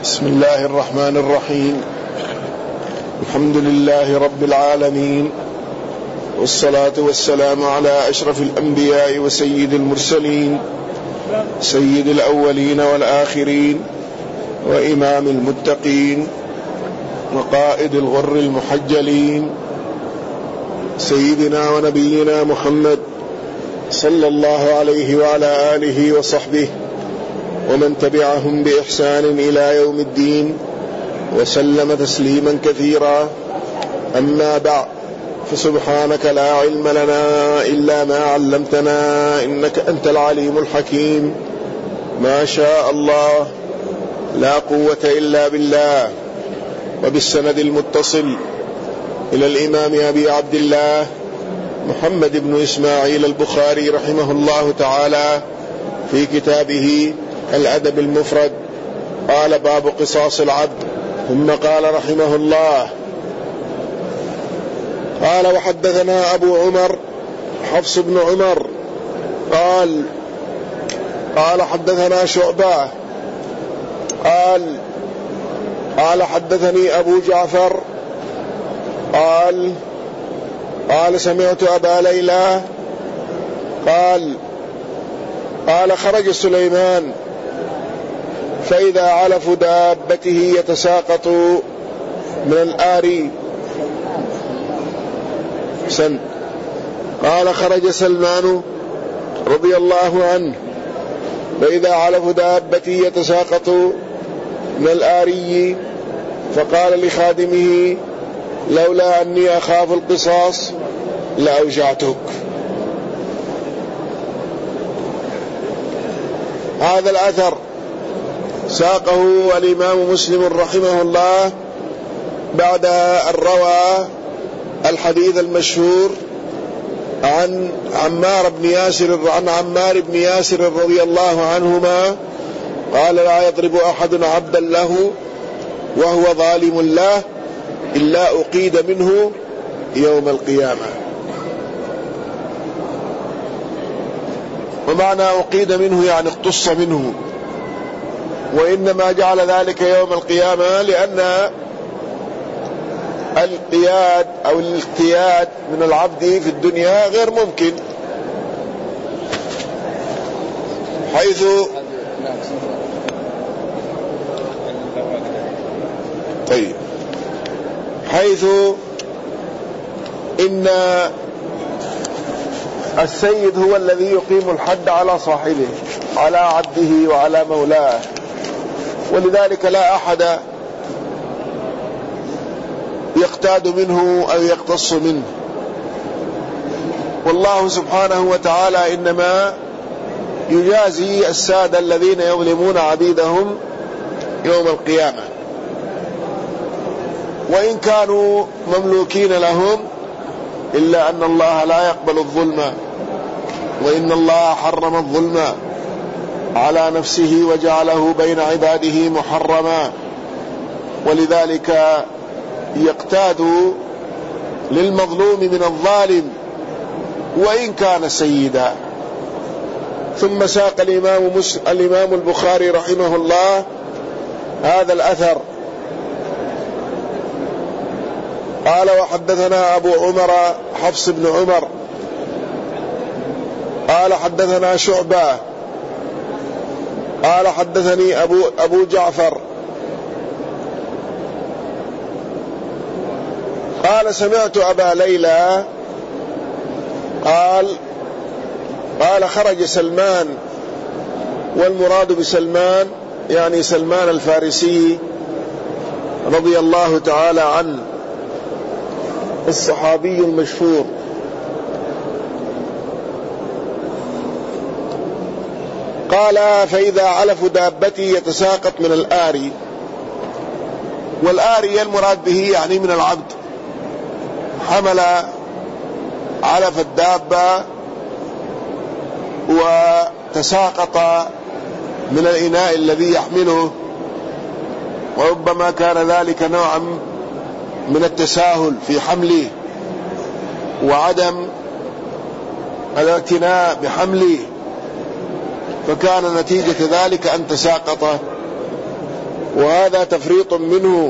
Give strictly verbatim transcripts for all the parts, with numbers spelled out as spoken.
بسم الله الرحمن الرحيم. الحمد لله رب العالمين، والصلاة والسلام على أشرف الأنبياء وسيد المرسلين، سيد الأولين والآخرين، وإمام المتقين، وقائد الغر المحجلين، سيدنا ونبينا محمد صلى الله عليه وعلى آله وصحبه ومن تبعهم بإحسان إلى يوم الدين، وسلم تسليما كثيرا. أما بعد، فسبحانك لا علم لنا إلا ما علمتنا إنك أنت العليم الحكيم. ما شاء الله، لا قوة إلا بالله. وبالسند المتصل إلى الإمام أبي عبد الله محمد بن إسماعيل البخاري رحمه الله تعالى في كتابه الأدب المفرد، قال: باب قصاص العبد. ثم قال رحمه الله: قال: وحدثنا أبو عمر حفص بن عمر قال قال حدثنا شعبة قال قال حدثني أبو جعفر قال قال سمعت أبا ليلى قال قال خرج سليمان فإذا علف دابته يتساقط من الآري سن قال خرج سلمان رضي الله عنه فإذا علف دابته يتساقط من الآري، فقال لخادمه: لولا أني أخاف القصاص لأوجعتك. هذا الأثر ساقه الإمام مسلم رحمه الله بعد أن روى الحديث المشهور عن عمار بن ياسر عن عمار بن ياسر رضي الله عنهما قال: لا يضرب أحد عبدا له وهو ظالم له إلا أقيد منه يوم القيامة. ومعنى أقيد منه يعني اقتص منه، وإنما جعل ذلك يوم القيامة لأن القياد أو الاقتياد من العبد في الدنيا غير ممكن، حيث طيب حيث إن السيد هو الذي يقيم الحد على صاحبه، على عبده وعلى مولاه، ولذلك لا أحد يقتاد منه أو يقتص منه. والله سبحانه وتعالى إنما يجازي السادة الذين يظلمون عبيدهم يوم القيامة، وإن كانوا مملوكين لهم، إلا أن الله لا يقبل الظلم، وإن الله حرم الظلم على نفسه وجعله بين عباده محرما، ولذلك يقتاد للمظلوم من الظالم وإن كان سيدا. ثم ساق الإمام, الإمام البخاري رحمه الله هذا الأثر قال: وحدثنا أبو عمر حفص بن عمر قال حدثنا شعبة قال حدثني أبو, أبو جعفر قال سمعت أبا ليلى قال قال خرج سلمان، والمراد بسلمان يعني سلمان الفارسي رضي الله تعالى عنه، الصحابي المشهور. قال: فإذا علف دابتي يتساقط من الآري، والآري المراد به يعني من العبد، حمل علف الدابة وتساقط من الإناء الذي يحمله، وربما كان ذلك نوعا من التساهل في حمله وعدم الاعتناء بحمله، فكان نتيجة ذلك أن تساقط وهذا تفريط منه،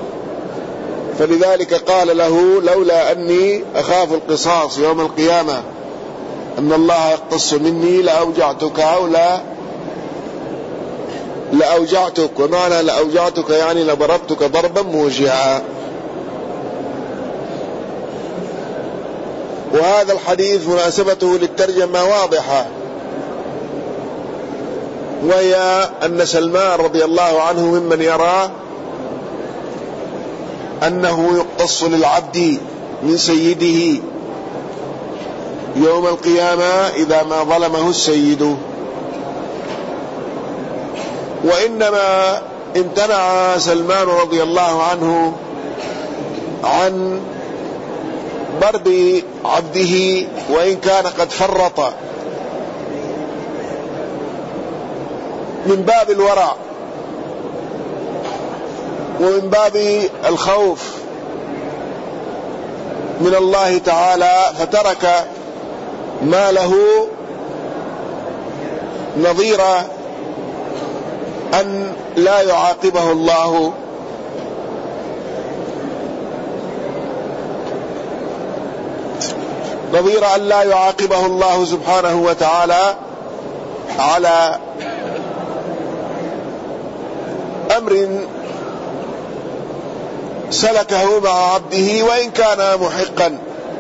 فلذلك قال له: لولا أني أخاف القصاص يوم القيامة أن الله يقتص مني لأوجعتك أو لا لأوجعتك. ومعنى لأوجعتك يعني لضربتك ضربا موجعا. وهذا الحديث مناسبته للترجمة واضحة، وهي أن سلمان رضي الله عنه ممن يرى أنه يقتص للعبد من سيده يوم القيامة إذا ما ظلمه السيد، وإنما امتنع سلمان رضي الله عنه عن ضرب عبده وإن كان قد فرط، من باب الورع ومن باب الخوف من الله تعالى، فترك ما له نظير أن لا يعاقبه الله نظير أن لا يعاقبه الله سبحانه وتعالى على أمر سلكه مع عبده وإن كان محقا،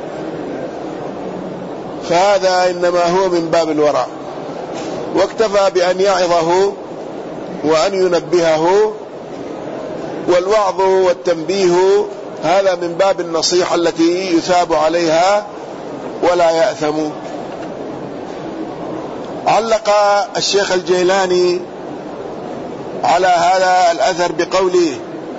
فهذا إنما هو من باب الورع، واكتفى بأن يعظه وأن ينبهه، والوعظ والتنبيه هذا من باب النصيحة التي يثاب عليها ولا يأثم. علق الشيخ الجيلاني على هذا الأثر بقوله: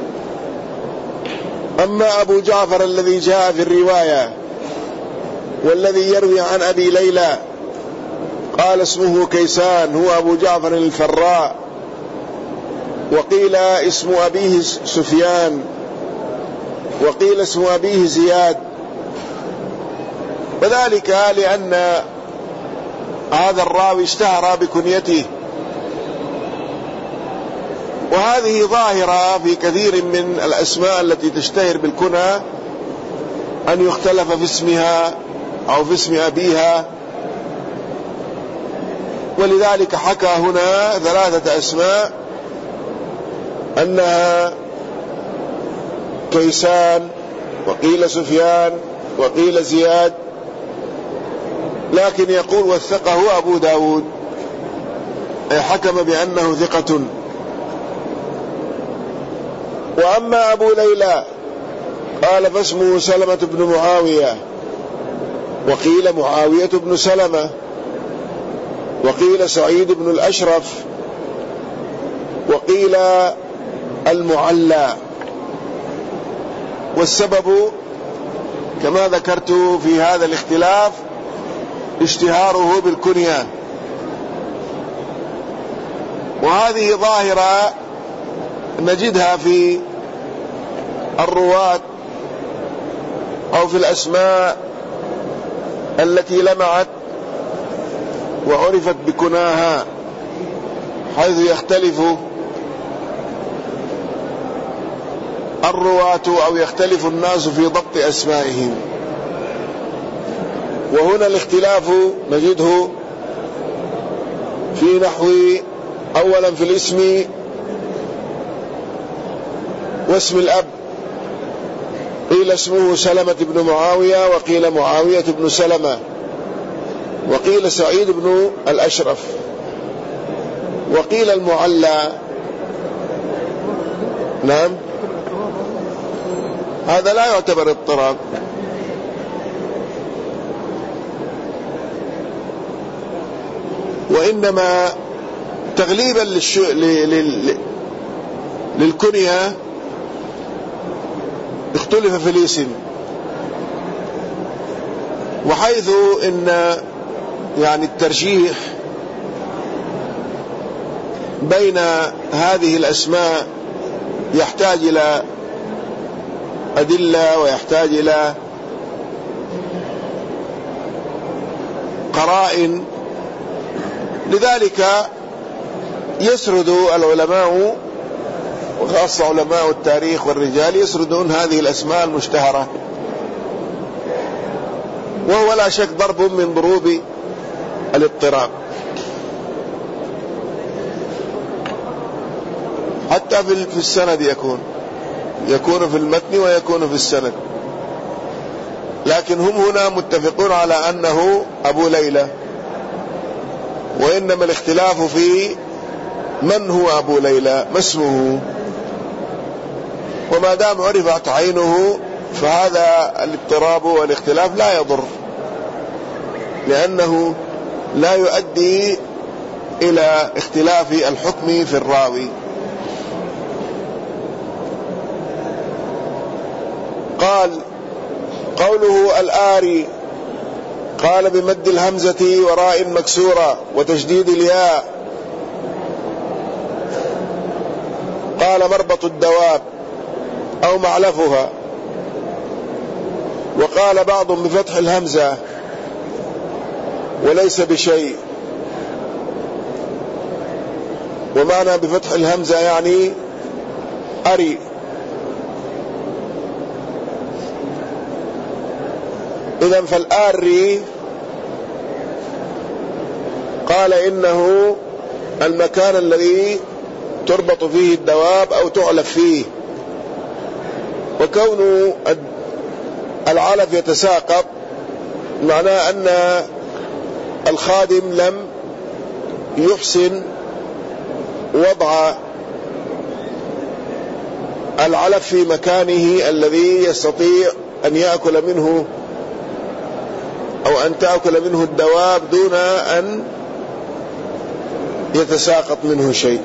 أما أبو جعفر الذي جاء في الرواية والذي يروي عن أبي ليلى قال اسمه كيسان، هو أبو جعفر الفراء، وقيل اسم أبيه سفيان، وقيل اسم أبيه زياد، وذلك لأن هذا الراوي اشتهر بكنيته، وهذه ظاهرة في كثير من الأسماء التي تشتهر بالكنى أن يختلف في اسمها أو في اسم أبيها، ولذلك حكى هنا ثلاثة أسماء أنها كيسان وقيل سفيان وقيل زياد، لكن يقول وثقه أبو داود، أي حكم بأنه ثقة. وأما أبو ليلى قال فاسمه سلمة بن معاوية، وقيل معاوية بن سلمة، وقيل سعيد بن الأشرف، وقيل المعلى. والسبب كما ذكرت في هذا الاختلاف اشتهاره بالكنية، وهذه ظاهرة نجدها في الرواة أو في الأسماء التي لمعت وعرفت بكناها، حيث يختلف الرواة أو يختلف الناس في ضبط أسمائهم. وهنا الاختلاف نجده في نحو أولا في الاسم واسم الأب، قيل اسمه سلمة بن معاوية، وقيل معاوية بن سلمة، وقيل سعيد بن الأشرف، وقيل المعلى. نعم، هذا لا يعتبر اضطراب، وإنما تغليبا للشو... لل... للكنية اختلف في الاسم، وحيث ان يعني الترجيح بين هذه الأسماء يحتاج إلى أدلة ويحتاج إلى قرائن، لذلك يسرد العلماء وخاصة علماء التاريخ والرجال يسردون هذه الأسماء المشتهرة، وهو لا شك ضرب من ضروب الاضطراب. حتى في السند يكون يكون في المتن ويكون في السند، لكن هم هنا متفقون على أنه أبو ليلى، وإنما الاختلاف في من هو أبو ليلى، ما اسمه. وما دام عرفت عينه فهذا الاضطراب والاختلاف لا يضر، لأنه لا يؤدي إلى اختلاف الحكم في الراوي. قال قوله الآري، قال بمد الهمزة وراء مكسورة وتشديد الياء. قال مربط الدواب أو معلفها. وقال بعضهم بفتح الهمزة وليس بشيء، ومعنى بفتح الهمزة يعني أري. إذن فالآري قال إنه المكان الذي تربط فيه الدواب أو تعلف فيه، وكون العلف يتساقط معناه أن الخادم لم يحسن وضع العلف في مكانه الذي يستطيع أن يأكل منه أو أن تأكل منه الدواب دون أن يتساقط منه شيء.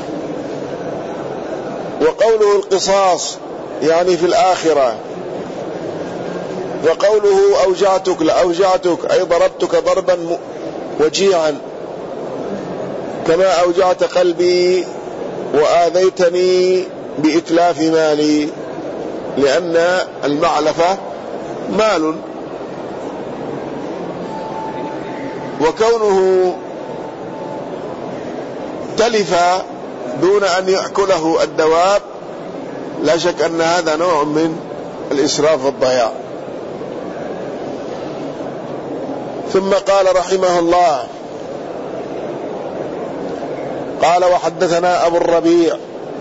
وقوله القصاص يعني في الآخرة. وقوله أوجعتك لأوجعتك أي ضربتك ضربا وجيعا كما أوجعت قلبي وآذيتني بإتلاف مالي، لأن المعلفة مال. وكونه تلف دون أن يأكله الدواب لا شك أن هذا نوع من الإسراف والضياع. ثم قال رحمه الله قال وحدثنا أبو الربيع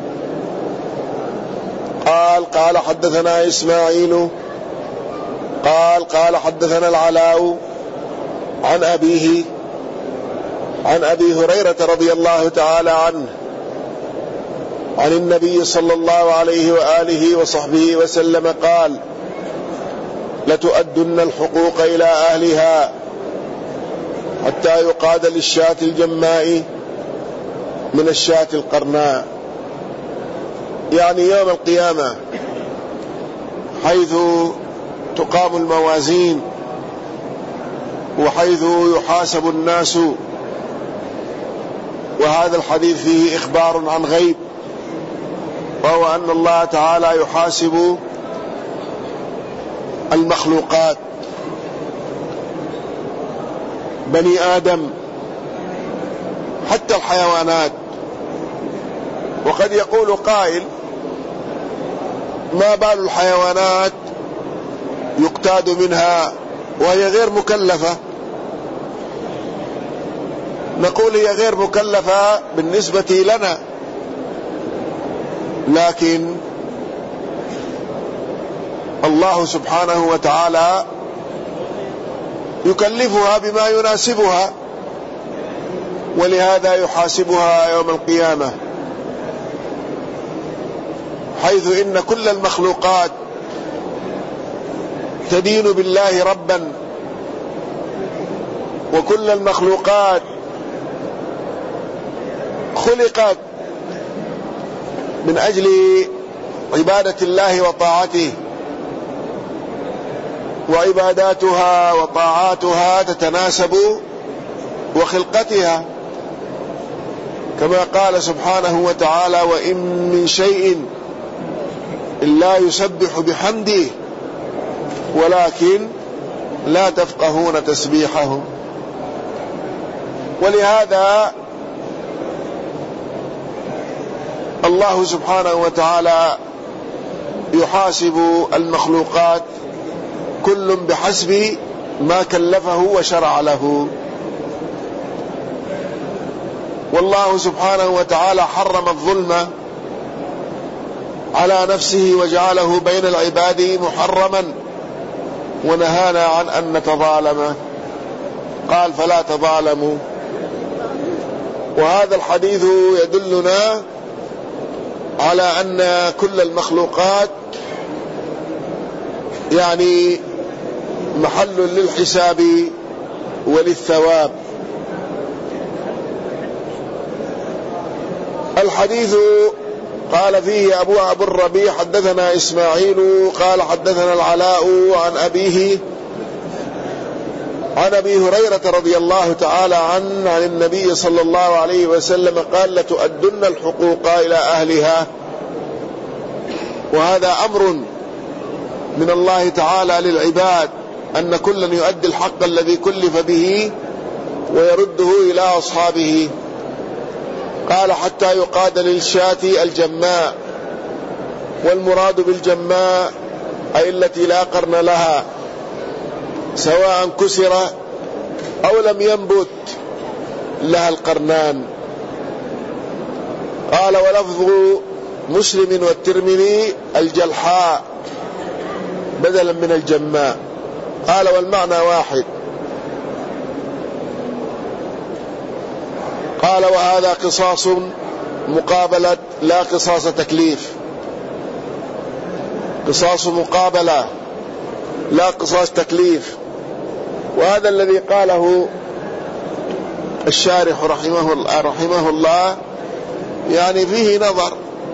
قال قال حدثنا إسماعيل قال قال حدثنا العلاء عن أبيه عن أبي هريرة رضي الله تعالى عنه عن النبي صلى الله عليه وآله وصحبه وسلم قال لتؤدن الحقوق إلى أهلها حتى يقاد للشاة الجماء من الشاة القرناء، يعني يوم القيامة حيث تقام الموازين وحيث يحاسب الناس. وهذا الحديث فيه إخبار عن غيب، وهو أن الله تعالى يحاسب المخلوقات بني آدم حتى الحيوانات. وقد يقول قائل ما بال الحيوانات يقتاد منها وهي غير مكلفة؟ نقول هي غير مكلفة بالنسبة لنا، لكن الله سبحانه وتعالى يكلفها بما يناسبها، ولهذا يحاسبها يوم القيامة، حيث إن كل المخلوقات تدين بالله ربا، وكل المخلوقات خلقت من أجل عبادة الله وطاعته، وعباداتها وطاعاتها تتناسب وخلقتها، كما قال سبحانه وتعالى وإن من شيء إلا يسبح بحمده ولكن لا تفقهون تسبيحهم. ولهذا الله سبحانه وتعالى يحاسب المخلوقات كل بحسب ما كلفه وشرع له. والله سبحانه وتعالى حرم الظلم على نفسه وجعله بين العباد محرما، ونهانا عن أن نتظالم، قال فلا تظالموا. وهذا الحديث يدلنا على أن كل المخلوقات يعني محل للحساب وللثواب. الحديث قال فيه أبو أبو الربيع حدثنا إسماعيل قال حدثنا العلاء عن أبيه عن أبي هريرة رضي الله تعالى عنه عن النبي صلى الله عليه وسلم قال لتؤدن الحقوق إلى أهلها. وهذا أمر من الله تعالى للعباد أن كلا يؤدي الحق الذي كلف به ويرده إلى أصحابه. قال حتى يقاد للشاة الجماء، والمراد بالجماء أي التي لا قرن لها سواء كسر أو لم ينبت لها القرنان. قال ولفظ مسلم والترمذي الجلحاء بدلا من الجماء. قال والمعنى واحد. قال وهذا قصاص مقابلة لا قصاص تكليف، قصاص مقابلة لا قصاص تكليف. وهذا الذي قاله الشارح رحمه الله, رحمه الله يعني فيه نظر،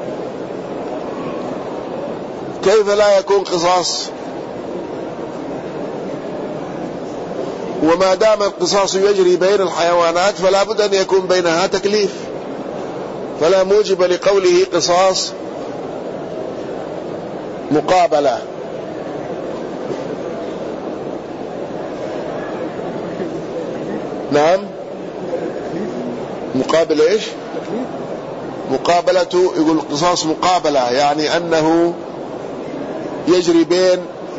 كيف لا يكون قصاص وما دام القصاص يجري بين الحيوانات فلا بد أن يكون بينها تكليف، فلا موجب لقوله قصاص مقابلة. نعم مقابل ايش؟ مقابلة يقول قصاص مقابلة يعني أنه يجري بين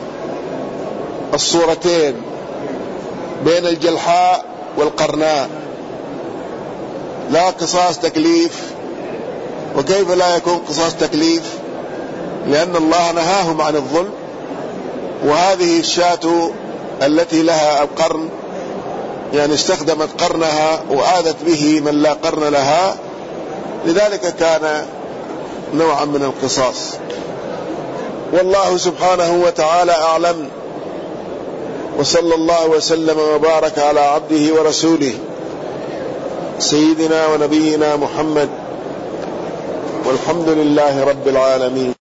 الصورتين، بين الجلحاء والقرناء، لا قصاص تكليف. وكيف لا يكون قصاص تكليف؟ لأن الله نهاهم عن الظلم، وهذه الشاة التي لها القرن يعني استخدمت قرنها وآذت به من لا قرن لها، لذلك كان نوعا من القصاص. والله سبحانه وتعالى أعلم، وصلى الله وسلم وبارك على عبده ورسوله سيدنا ونبينا محمد، والحمد لله رب العالمين.